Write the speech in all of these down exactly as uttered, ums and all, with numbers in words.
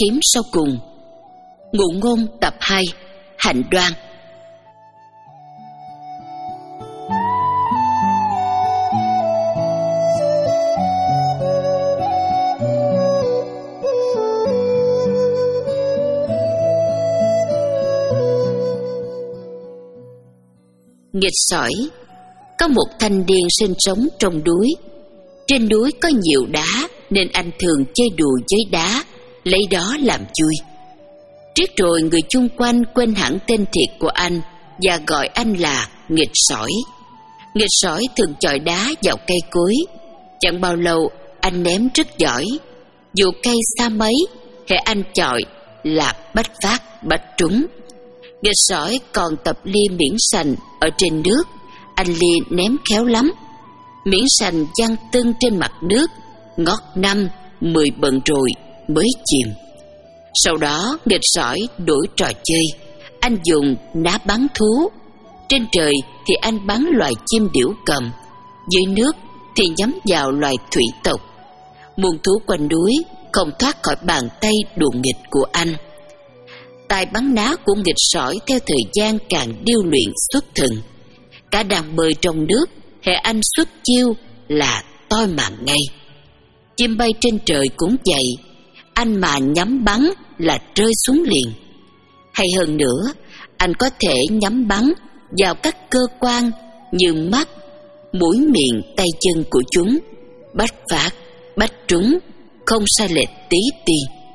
kiếm sau cùng. Ngụ ngôn tập hai, Hạnh đoan. Nghịch sỏi. Có một thanh niên sinh sống trong núi. Trên núi có nhiều đá nên anh thường chơi đùa với đá, lấy đó làm vui. Riết rồi người chung quanh quên hẳn tên thiệt của anh và gọi anh là nghịch sỏi. Nghịch sỏi thường chọi đá vào cây cối. Chẳng bao lâu anh ném rất giỏi. Dù cây xa mấy, hễ anh chọi là bách phát bách trúng. Nghịch sỏi còn tập lia miễn sành ở trên nước. Anh lia ném khéo lắm. Miễn sành văng tưng trên mặt nước, ngót năm, mười bận rồi mới chìm. Sau đó nghịch sỏi đổi trò chơi. Anh dùng ná bắn thú. Trên trời thì anh bắn loài chim điểu cầm, dưới nước thì nhắm vào loài thủy tộc. Muôn thú quanh núi không thoát khỏi bàn tay đùa nghịch của anh. Tài bắn ná của nghịch sỏi theo thời gian càng điêu luyện xuất thần. Cả đàn bơi trong nước, hễ anh xuất chiêu là toi mạng ngay. Chim bay trên trời cũng vậy, anh mà nhắm bắn là rơi xuống liền. Hay hơn nữa, anh có thể nhắm bắn vào các cơ quan như mắt, mũi, miệng, tay chân của chúng, bách phát bách trúng, không sai lệch tí ti.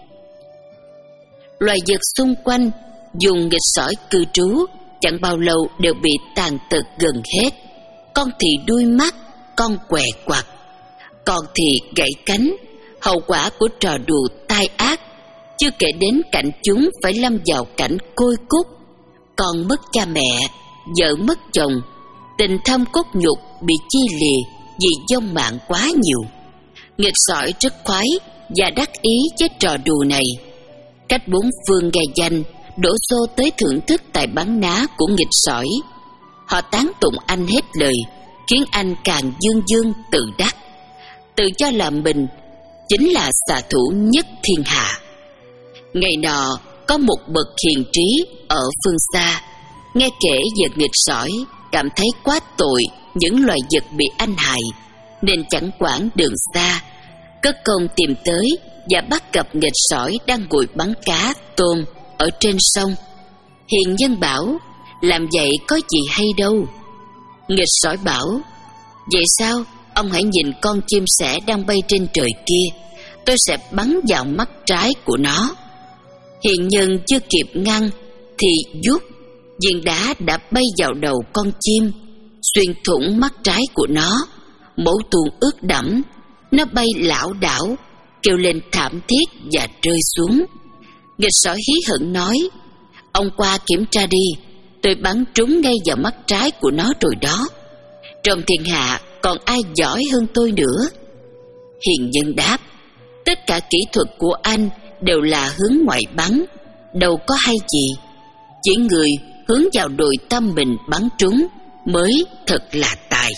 Loài vật xung quanh dùng nghịch sỏi cư trú chẳng bao lâu đều bị tàn tật gần hết. Con thì đuôi mắt, con què quặt, con thì gãy cánh. Hậu quả của trò đùa tai ác, chưa kể đến cảnh chúng phải lâm vào cảnh côi cút. Con mất cha mẹ, vợ mất chồng, tình thâm cốt nhục bị chia lìa vì vong mạng quá nhiều. Nghịch sỏi rất khoái và đắc ý với trò đùa này. Cách bốn phương nghe danh đổ xô tới thưởng thức tài bắn ná của nghịch sỏi. Họ tán tụng anh hết lời, khiến anh càng dương dương tự đắc, tự cho là mình chính là xạ thủ nhất thiên hạ. Ngày nọ có một bậc hiền trí ở phương xa, nghe kể về nghịch sỏi, cảm thấy quá tội những loài vật bị anh hại, nên chẳng quản đường xa, cất công tìm tới và bắt gặp nghịch sỏi đang ngồi bắn cá tôm ở trên sông. Hiền nhân bảo, làm vậy có gì hay đâu. Nghịch sỏi bảo, vậy sao, ông hãy nhìn con chim sẻ đang bay trên trời kia, tôi sẽ bắn vào mắt trái của nó. Hiền nhân chưa kịp ngăn thì vút, viên đá đã bay vào đầu con chim, xuyên thủng mắt trái của nó. Máu tuôn ướt đẫm, nó bay lảo đảo, kêu lên thảm thiết và rơi xuống. Nghịch sỏi hí hửng nói, ông qua kiểm tra đi, tôi bắn trúng ngay vào mắt trái của nó rồi đó. Trong thiên hạ còn ai giỏi hơn tôi nữa? Hiền nhân đáp, tất cả kỹ thuật của anh đều là hướng ngoại bắn, đâu có hay gì. Chỉ người hướng vào đồi tâm mình bắn trúng mới thật là tài.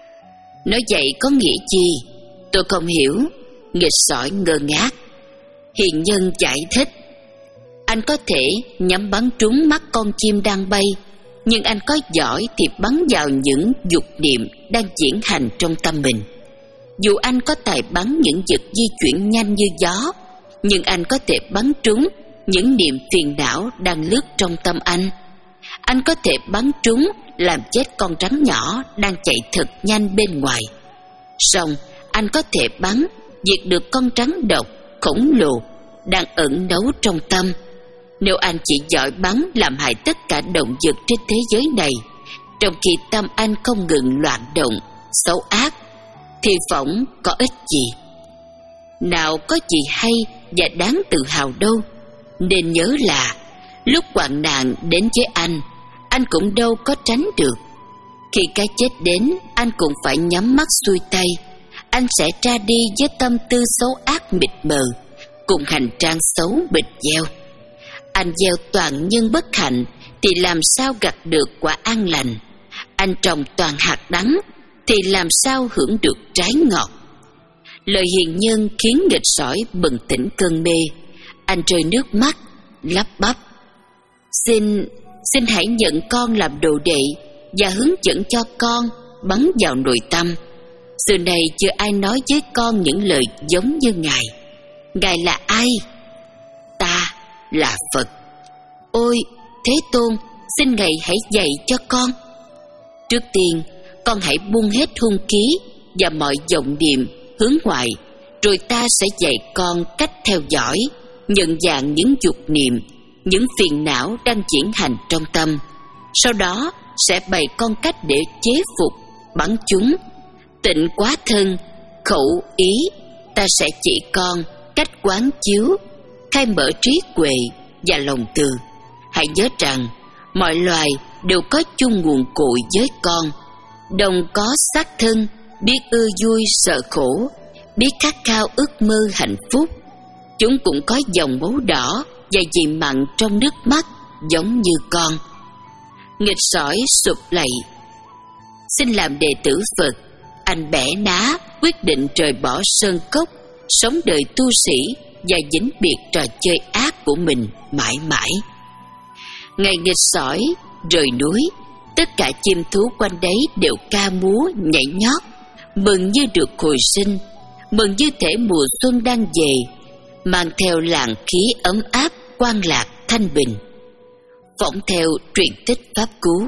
Nói vậy có nghĩa gì? Tôi không hiểu. Nghịch sỏi ngơ ngác. Hiền nhân giải thích, anh có thể nhắm bắn trúng mắt con chim đang bay, nhưng anh có giỏi thì bắn vào những dục niệm đang diễn hành trong tâm mình. Dù anh có tài bắn những vật di chuyển nhanh như gió, nhưng anh có thể bắn trúng những niệm phiền não đang lướt trong tâm anh. Anh có thể bắn trúng làm chết con rắn nhỏ đang chạy thật nhanh bên ngoài. Song anh có thể bắn diệt được con rắn độc khổng lồ đang ẩn náu trong tâm. Nếu anh chỉ giỏi bắn làm hại tất cả động vật trên thế giới này, trong khi tâm anh không ngừng loạn động, xấu ác, thì phỏng có ích gì? Nào có gì hay và đáng tự hào đâu. Nên nhớ là lúc hoạn nạn đến với anh, anh cũng đâu có tránh được. Khi cái chết đến, anh cũng phải nhắm mắt xuôi tay. Anh sẽ ra đi với tâm tư xấu ác mịt mờ, cùng hành trang xấu bịch gieo. Anh gieo toàn nhân bất hạnh thì làm sao gặt được quả an lành. Anh trồng toàn hạt đắng thì làm sao hưởng được trái ngọt. Lời hiền nhân khiến nghịch sỏi bừng tỉnh cơn mê. Anh rơi nước mắt, lắp bắp: Xin, xin hãy nhận con làm đồ đệ và hướng dẫn cho con bắn vào nội tâm. Xưa này chưa ai nói với con những lời giống như Ngài. Ngài là ai? Ta là Phật. Ôi Thế Tôn, xin Ngài hãy dạy cho con. Trước tiên, con hãy buông hết hung khí và mọi vọng niệm hướng ngoại, rồi ta sẽ dạy con cách theo dõi, nhận dạng những dục niệm, những phiền não đang diễn hành trong tâm. Sau đó sẽ bày con cách để chế phục, bắn chúng. Tịnh quá thân, khẩu ý, ta sẽ chỉ con cách quán chiếu, khai mở trí huệ và lòng từ. Hãy nhớ rằng mọi loài đều có chung nguồn cội với con, đồng có xác thân, biết ưa vui sợ khổ, biết khát khao ước mơ hạnh phúc. Chúng cũng có dòng máu đỏ và vị mặn trong nước mắt giống như con. Nghịch sỏi sụp lạy: Xin làm đệ tử Phật. Anh bẻ ná, quyết định rời bỏ sơn cốc, sống đời tu sĩ và vĩnh biệt trò chơi ác của mình mãi mãi. Ngày nghịch sỏi rời núi, tất cả chim thú quanh đấy đều ca múa nhảy nhót, mừng như được hồi sinh, mừng như thể mùa xuân đang về, mang theo làn khí ấm áp, quang lạc, thanh bình. Phỏng theo truyền tích pháp cú.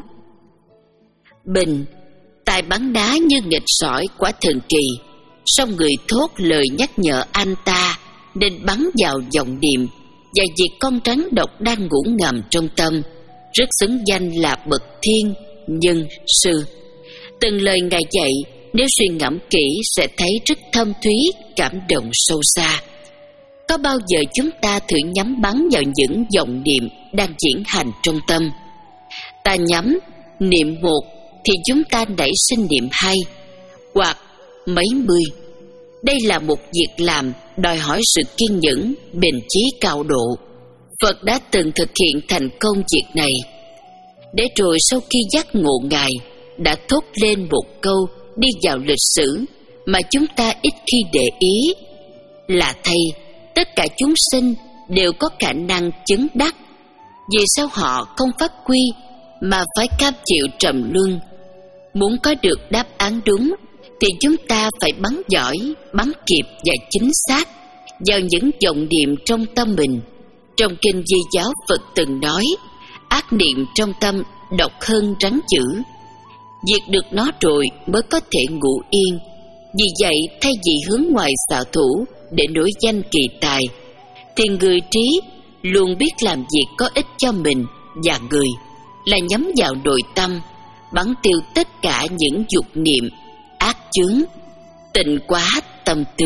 Bình, tài bắn đá như nghịch sỏi quả thần kỳ, song người thốt lời nhắc nhở anh ta nên bắn vào vọng niệm và diệt con rắn độc đang ngủ ngầm trong tâm, rất xứng danh là bậc thiên nhân sư. Từng lời Ngài dạy, nếu suy ngẫm kỹ sẽ thấy rất thâm thúy, cảm động sâu xa. Có bao giờ chúng ta thử nhắm bắn vào những vọng niệm đang diễn hành trong tâm? Ta nhắm niệm một thì chúng ta nảy sinh niệm hai hoặc mấy mươi. Đây là một việc làm đòi hỏi sự kiên nhẫn, bền chí cao độ. Phật đã từng thực hiện thành công việc này. Để rồi sau khi giác ngộ, Ngài đã thốt lên một câu đi vào lịch sử mà chúng ta ít khi để ý, là thay tất cả chúng sinh đều có khả năng chứng đắc. Vì sao họ không phát huy mà phải cam chịu trầm luân? Muốn có được đáp án đúng thì chúng ta phải bắn giỏi, bắn kịp và chính xác vào những vọng niệm trong tâm mình. Trong kinh Di giáo, Phật từng nói: ác niệm trong tâm độc hơn rắn dữ. Diệt được nó rồi mới có thể ngủ yên. Vì vậy, thay vì hướng ngoài xạ thủ để nổi danh kỳ tài, thì người trí luôn biết làm việc có ích cho mình và người, là nhắm vào nội tâm, bắn tiêu tất cả những dục niệm ác chướng, tịnh hóa tâm tư.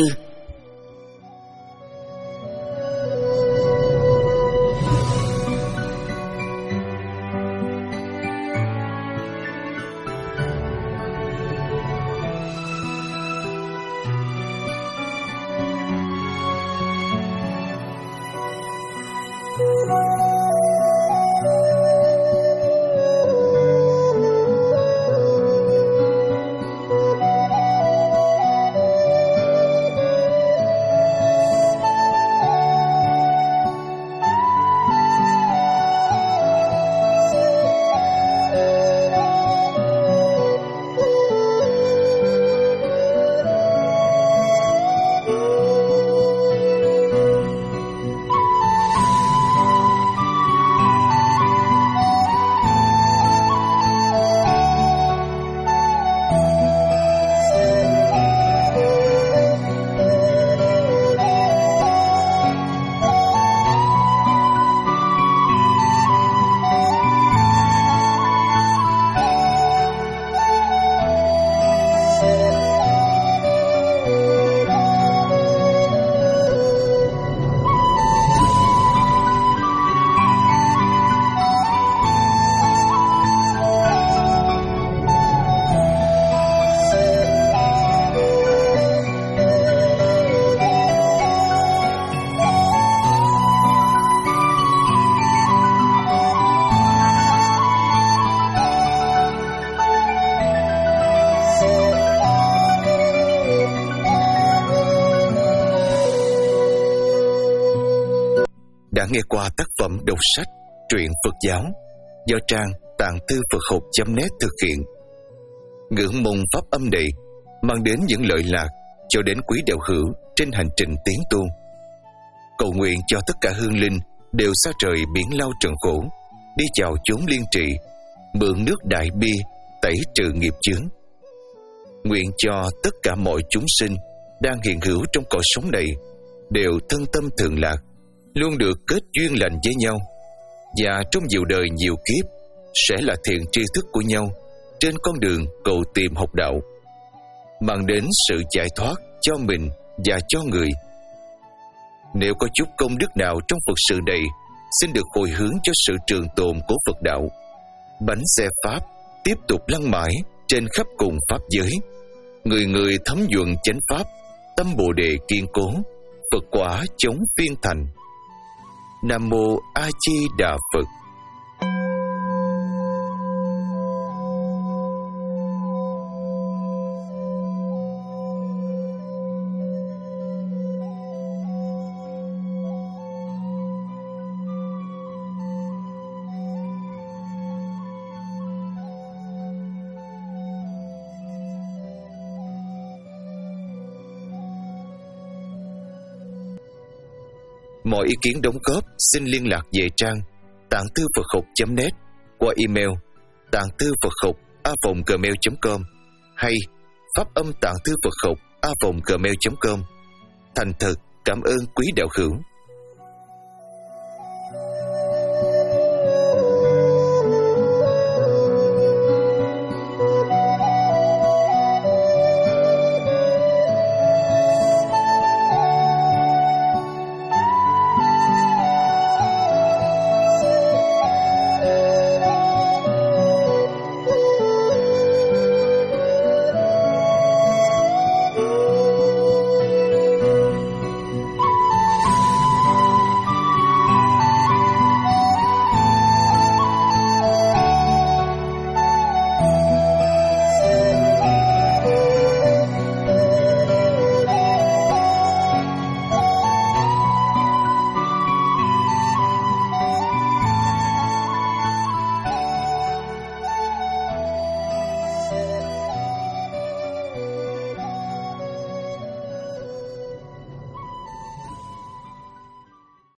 đã nghe qua tác phẩm đọc sách truyện Phật giáo do trang Tạng Thư Phật Học chấm net thực hiện. Ngưỡng mong pháp âm này mang đến những lợi lạc cho đến quý đạo hữu trên hành trình tiến tu. Cầu nguyện cho tất cả hương linh đều xa trời biển lao trần khổ, đi chào chốn liên trì, mượn nước đại bi tẩy trừ nghiệp chướng. Nguyện cho tất cả mọi chúng sinh đang hiện hữu trong cõi sống này đều thân tâm thường lạc, luôn được kết duyên lành với nhau, và trong nhiều đời nhiều kiếp sẽ là thiện tri thức của nhau trên con đường cầu tìm học đạo, mang đến sự giải thoát cho mình và cho người. Nếu có chút công đức nào trong Phật sự này, xin được hồi hướng cho sự trường tồn của Phật đạo. Bánh xe Pháp tiếp tục lăn mãi trên khắp cùng Pháp giới, người người thấm nhuần chánh Pháp, tâm Bồ Đề kiên cố, Phật quả chống phiên thành. Nam Mô A Di Đà Phật. Mọi ý kiến đóng góp xin liên lạc về trang tạng thư phật học chấm net qua email tạng thư phật học a vòng gmail chấm com hay pháp âm tạng thư phật học a vòng gmail chấm com. Thành thật cảm ơn quý đạo hữu.